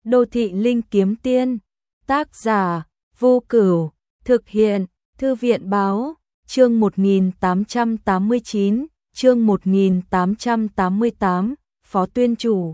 Đô thị linh kiếm tiên, tác giả, Vô Cửu, thực hiện, Thư viện báo, chương 1889, chương 1888, Phó Tuyên Chủ.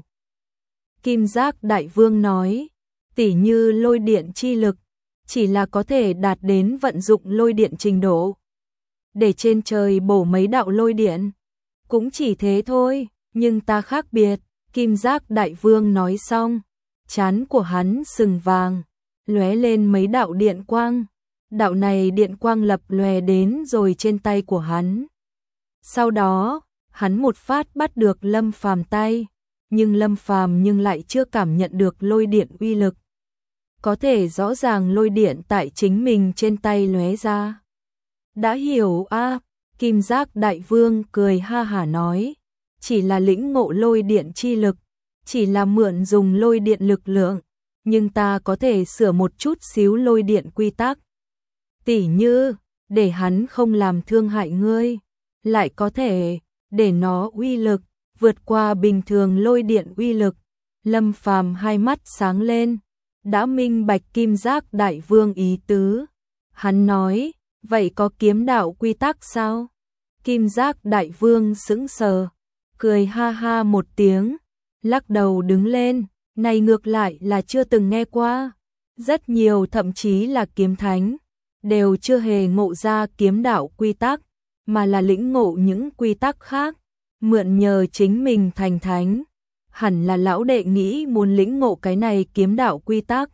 Kim Giác Đại Vương nói, tỉ như lôi điện chi lực, chỉ là có thể đạt đến vận dụng lôi điện trình độ. Để trên trời bổ mấy đạo lôi điện, cũng chỉ thế thôi, nhưng ta khác biệt. Kim Giác Đại Vương nói xong, trán của hắn sừng vàng, lóe lên mấy đạo điện quang. Đạo này điện quang lập lòe đến rồi trên tay của hắn. Sau đó, hắn một phát bắt được Lâm Phàm tay, nhưng Lâm Phàm lại chưa cảm nhận được lôi điện uy lực. Có thể rõ ràng lôi điện tại chính mình trên tay lóe ra. Đã hiểu a? Kim Giác Đại Vương cười ha hả nói, chỉ là lĩnh ngộ lôi điện chi lực, chỉ là mượn dùng lôi điện lực lượng, nhưng ta có thể sửa một chút xíu lôi điện quy tắc. Tỉ như, để hắn không làm thương hại ngươi, lại có thể để nó uy lực vượt qua bình thường lôi điện uy lực. Lâm Phàm hai mắt sáng lên, đã minh bạch Kim Giác Đại Vương ý tứ. Hắn nói, vậy có kiếm đạo quy tắc sao? Kim Giác Đại Vương sững sờ, cười ha ha một tiếng, lắc đầu đứng lên, này ngược lại là chưa từng nghe qua. Rất nhiều thậm chí là kiếm thánh, đều chưa hề ngộ ra kiếm đạo quy tắc, mà là lĩnh ngộ những quy tắc khác, mượn nhờ chính mình thành thánh. Hẳn là lão đệ nghĩ muốn lĩnh ngộ cái này kiếm đạo quy tắc.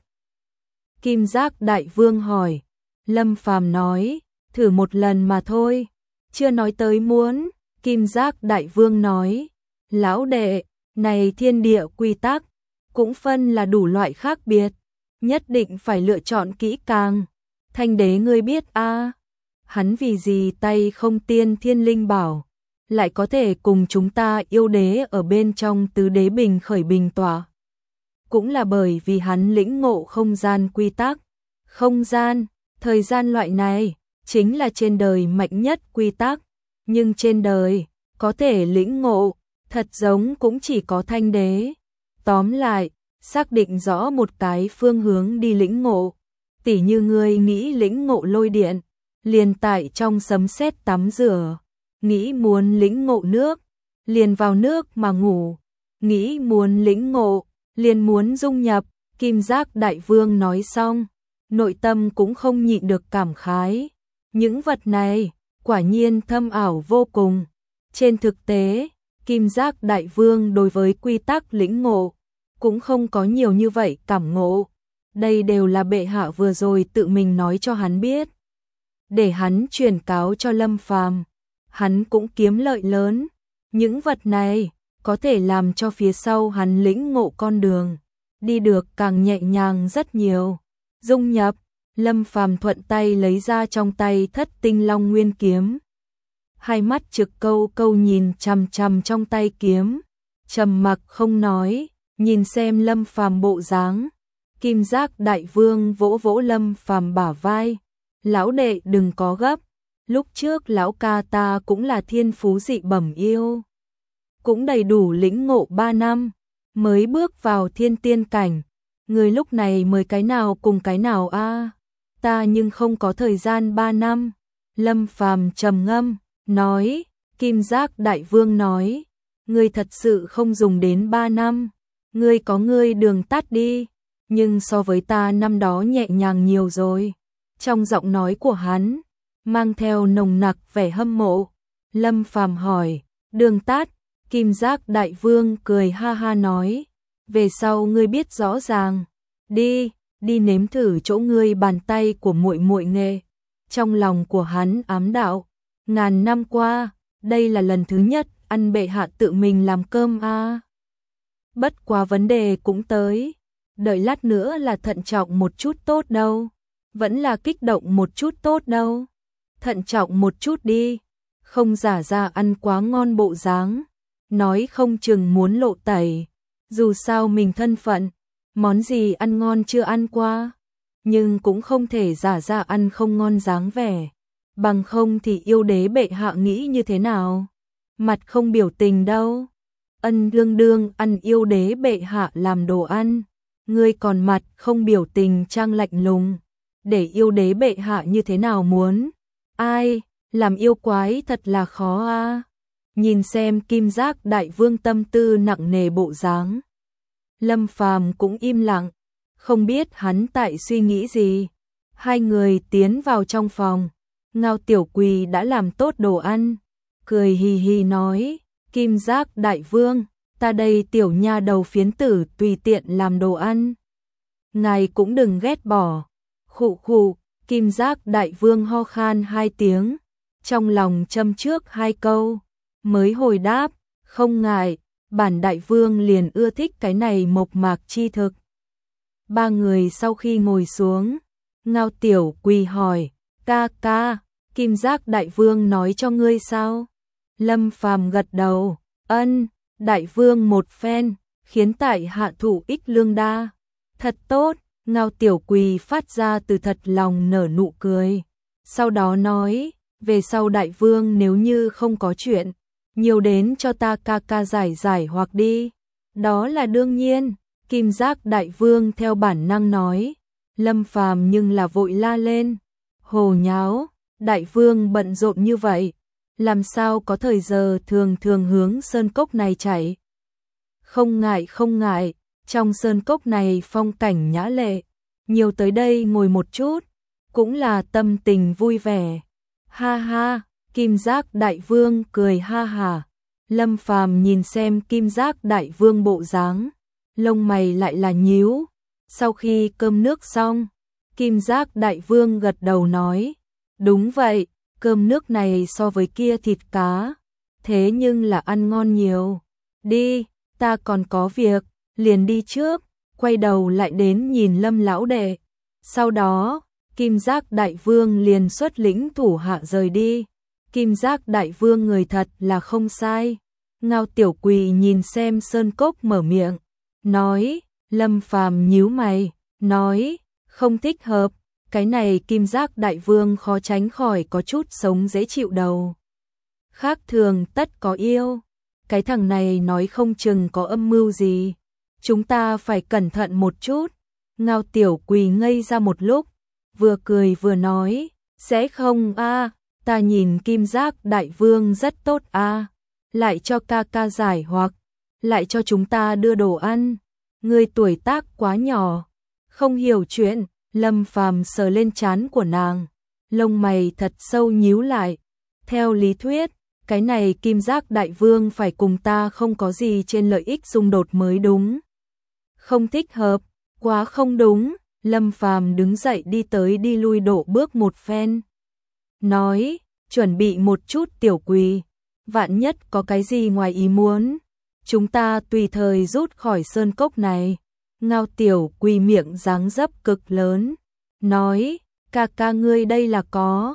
Kim Giác Đại Vương hỏi. Lâm Phàm nói, thử một lần mà thôi, chưa nói tới muốn. Kim Giác Đại Vương nói, lão đệ, này thiên địa quy tắc, cũng phân là đủ loại khác biệt, nhất định phải lựa chọn kỹ càng. Thanh đế ngươi biết a? Hắn vì gì tay không tiên thiên linh bảo, lại có thể cùng chúng ta yêu đế ở bên trong tứ đế bình khởi bình tỏa. Cũng là bởi vì hắn lĩnh ngộ không gian quy tắc. Không gian, thời gian loại này, chính là trên đời mạnh nhất quy tắc. Nhưng trên đời, có thể lĩnh ngộ, thật giống cũng chỉ có thanh đế. Tóm lại, xác định rõ một cái phương hướng đi lĩnh ngộ. Tỉ như ngươi nghĩ lĩnh ngộ lôi điện, liền tại trong sấm sét tắm rửa. Nghĩ muốn lĩnh ngộ nước, liền vào nước mà ngủ. Nghĩ muốn lĩnh ngộ, liền muốn dung nhập. Kim Giác Đại Vương nói xong, nội tâm cũng không nhịn được cảm khái. Những vật này, quả nhiên thâm ảo vô cùng. Trên thực tế, Kim Giác Đại Vương đối với quy tắc lĩnh ngộ, cũng không có nhiều như vậy cảm ngộ. Đây đều là bệ hạ vừa rồi tự mình nói cho hắn biết, để hắn truyền cáo cho Lâm Phàm. Hắn cũng kiếm lợi lớn. Những vật này có thể làm cho phía sau hắn lĩnh ngộ con đường đi được càng nhẹ nhàng rất nhiều. Dung nhập, Lâm Phàm thuận tay lấy ra trong tay Thất Tinh Long Nguyên kiếm. Hai mắt trực câu câu nhìn chằm chằm trong tay kiếm, trầm mặc không nói, nhìn xem Lâm Phàm bộ dáng. Kim Giác Đại Vương vỗ vỗ Lâm Phàm bả vai, lão đệ đừng có gấp. Lúc trước lão ca ta cũng là thiên phú dị bẩm yêu, cũng đầy đủ lĩnh ngộ 3 năm, mới bước vào thiên tiên cảnh. Người lúc này mới cái nào cùng cái nào a? Ta nhưng không có thời gian 3 năm. Lâm Phàm trầm ngâm, nói. Kim Giác Đại Vương nói, ngươi thật sự không dùng đến 3 năm, ngươi có ngươi đường tắt đi, nhưng so với ta năm đó nhẹ nhàng nhiều rồi. Trong giọng nói của hắn mang theo nồng nặc vẻ hâm mộ. Lâm Phàm hỏi, đường tắt? Kim Giác Đại Vương cười ha ha nói, về sau ngươi biết rõ ràng, đi nếm thử chỗ ngươi bàn tay của muội muội nghệ. Trong lòng của hắn ám đạo, ngàn năm qua, đây là lần thứ nhất ăn bệ hạ tự mình làm cơm a. Bất quá vấn đề cũng tới, đợi lát nữa là thận trọng một chút tốt đâu, vẫn là kích động một chút tốt đâu. Thận trọng một chút đi, không giả ra ăn quá ngon bộ dáng, nói không chừng muốn lộ tẩy. Dù sao mình thân phận, món gì ăn ngon chưa ăn qua, nhưng cũng không thể giả ra ăn không ngon dáng vẻ, bằng không thì yêu đế bệ hạ nghĩ như thế nào? Mặt không biểu tình đâu. Ân đương đương ăn yêu đế bệ hạ làm đồ ăn, ngươi còn mặt không biểu tình trang lạnh lùng, để yêu đế bệ hạ như thế nào muốn? Ai, làm yêu quái thật là khó a. Nhìn xem Kim Giác đại vương tâm tư nặng nề bộ dáng, Lâm Phàm cũng im lặng, không biết hắn tại suy nghĩ gì. Hai người tiến vào trong phòng, Ngao Tiểu Quỳ đã làm tốt đồ ăn, cười hì hì nói, Kim Giác đại vương, ta đây tiểu nha đầu phiến tử tùy tiện làm đồ ăn. Ngài cũng đừng ghét bỏ. Khụ khụ, Kim Giác đại vương ho khan hai tiếng, trong lòng châm trước hai câu, mới hồi đáp, không ngại, bản đại vương liền ưa thích cái này mộc mạc chi thực. Ba người sau khi ngồi xuống, Ngao Tiểu Quỳ hỏi, ca ca, Kim Giác đại vương nói cho ngươi sao? Lâm Phàm gật đầu, ân, đại vương một phen, khiến tại hạ thủ ích lương đa. Thật tốt, Ngao Tiểu Quỳ phát ra từ thật lòng nở nụ cười. Sau đó nói, về sau đại vương nếu như không có chuyện, nhiều đến cho ta ca ca giải hoặc đi. Đó là đương nhiên, Kim Giác đại vương theo bản năng nói. Lâm Phàm nhưng là vội la lên, hồ nháo, đại vương bận rộn như vậy, làm sao có thời giờ thường thường hướng sơn cốc này chạy. Không ngại, trong sơn cốc này phong cảnh nhã lệ, nhiều tới đây ngồi một chút, cũng là tâm tình vui vẻ. Ha ha, Kim Giác đại vương cười ha hà. Lâm Phàm nhìn xem Kim Giác đại vương bộ dáng, lông mày lại là nhíu. Sau khi cơm nước xong, Kim Giác đại vương gật đầu nói, đúng vậy, cơm nước này so với kia thịt cá, thế nhưng là ăn ngon nhiều. Đi, ta còn có việc, liền đi trước, quay đầu lại đến nhìn Lâm lão đệ. Sau đó, Kim Giác đại vương liền xuất lĩnh thủ hạ rời đi. Kim Giác đại vương người thật là không sai. Ngao Tiểu Quỳ nhìn xem sơn cốc mở miệng, nói, Lâm Phàm nhíu mày, nói, không thích hợp, cái này Kim Giác đại vương khó tránh khỏi có chút sống dễ chịu đầu. Khác thường tất có yêu, cái thằng này nói không chừng có âm mưu gì, chúng ta phải cẩn thận một chút. Ngao Tiểu Quỳ ngây ra một lúc, vừa cười vừa nói, sẽ không a, ta nhìn Kim Giác đại vương rất tốt a, lại cho ca ca giải hoặc, lại cho chúng ta đưa đồ ăn. Ngươi tuổi tác quá nhỏ, không hiểu chuyện. Lâm Phàm sờ lên trán của nàng, lông mày thật sâu nhíu lại. Theo lý thuyết, cái này Kim Giác đại vương phải cùng ta không có gì trên lợi ích xung đột mới đúng. Không thích hợp, quá không đúng. Lâm Phàm đứng dậy đi tới đi lui độ bước một phen, nói, chuẩn bị một chút Tiểu Quỳ, vạn nhất có cái gì ngoài ý muốn, chúng ta tùy thời rút khỏi sơn cốc này. Ngao Tiểu Quỳ miệng dáng dấp cực lớn, nói, ca ca ngươi đây là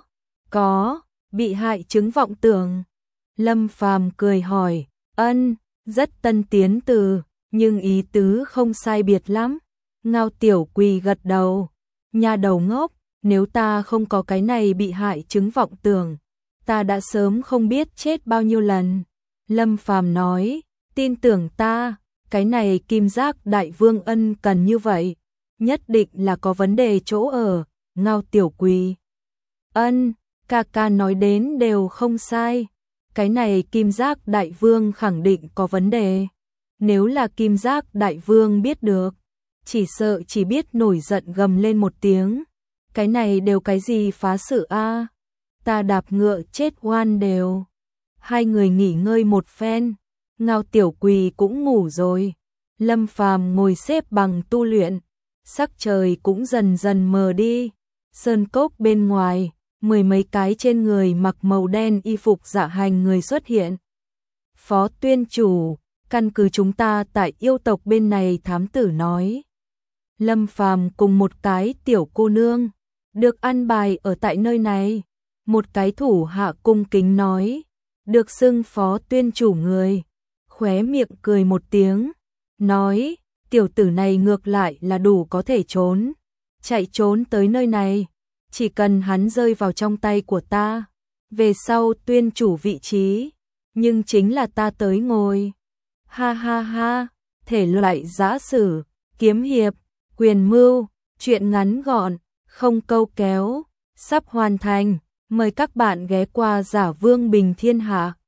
có, bị hại chứng vọng tưởng. Lâm Phàm cười hỏi, ân, rất tân tiến từ, nhưng ý tứ không sai biệt lắm. Ngao Tiểu Quỳ gật đầu, nha đầu ngốc, nếu ta không có cái này bị hại chứng vọng tưởng, ta đã sớm không biết chết bao nhiêu lần. Lâm Phàm nói, tin tưởng ta, cái này Kim Giác đại vương ân cần như vậy, nhất định là có vấn đề chỗ ở. Ngao Tiểu Quỳ, ân, ca ca nói đến đều không sai, cái này Kim Giác đại vương khẳng định có vấn đề. Nếu là Kim Giác đại vương biết được, chỉ sợ chỉ biết nổi giận gầm lên một tiếng, cái này đều cái gì phá sự a, ta đạp ngựa chết oan đều. Hai người nghỉ ngơi một phen, Ngao Tiểu Quỳ cũng ngủ rồi. Lâm Phàm ngồi xếp bằng tu luyện, sắc trời cũng dần dần mờ đi. Sơn cốc bên ngoài, mười mấy cái trên người mặc màu đen y phục dạ hành người xuất hiện. Phó tuyên chủ, căn cứ chúng ta tại yêu tộc bên này thám tử nói, Lâm Phàm cùng một cái tiểu cô nương được ăn bài ở tại nơi này. Một cái thủ hạ cung kính nói, được xưng phó tuyên chủ người, khóe miệng cười một tiếng, nói, tiểu tử này ngược lại là đủ có thể trốn, chạy trốn tới nơi này, chỉ cần hắn rơi vào trong tay của ta, về sau tuyên chủ vị trí, nhưng chính là ta tới ngồi. Ha ha ha, thể loại giã sử, kiếm hiệp, Quyền mưu, chuyện ngắn gọn, không câu kéo, sắp hoàn thành. Mời các bạn ghé qua Giả Vương Bình Thiên Hạ.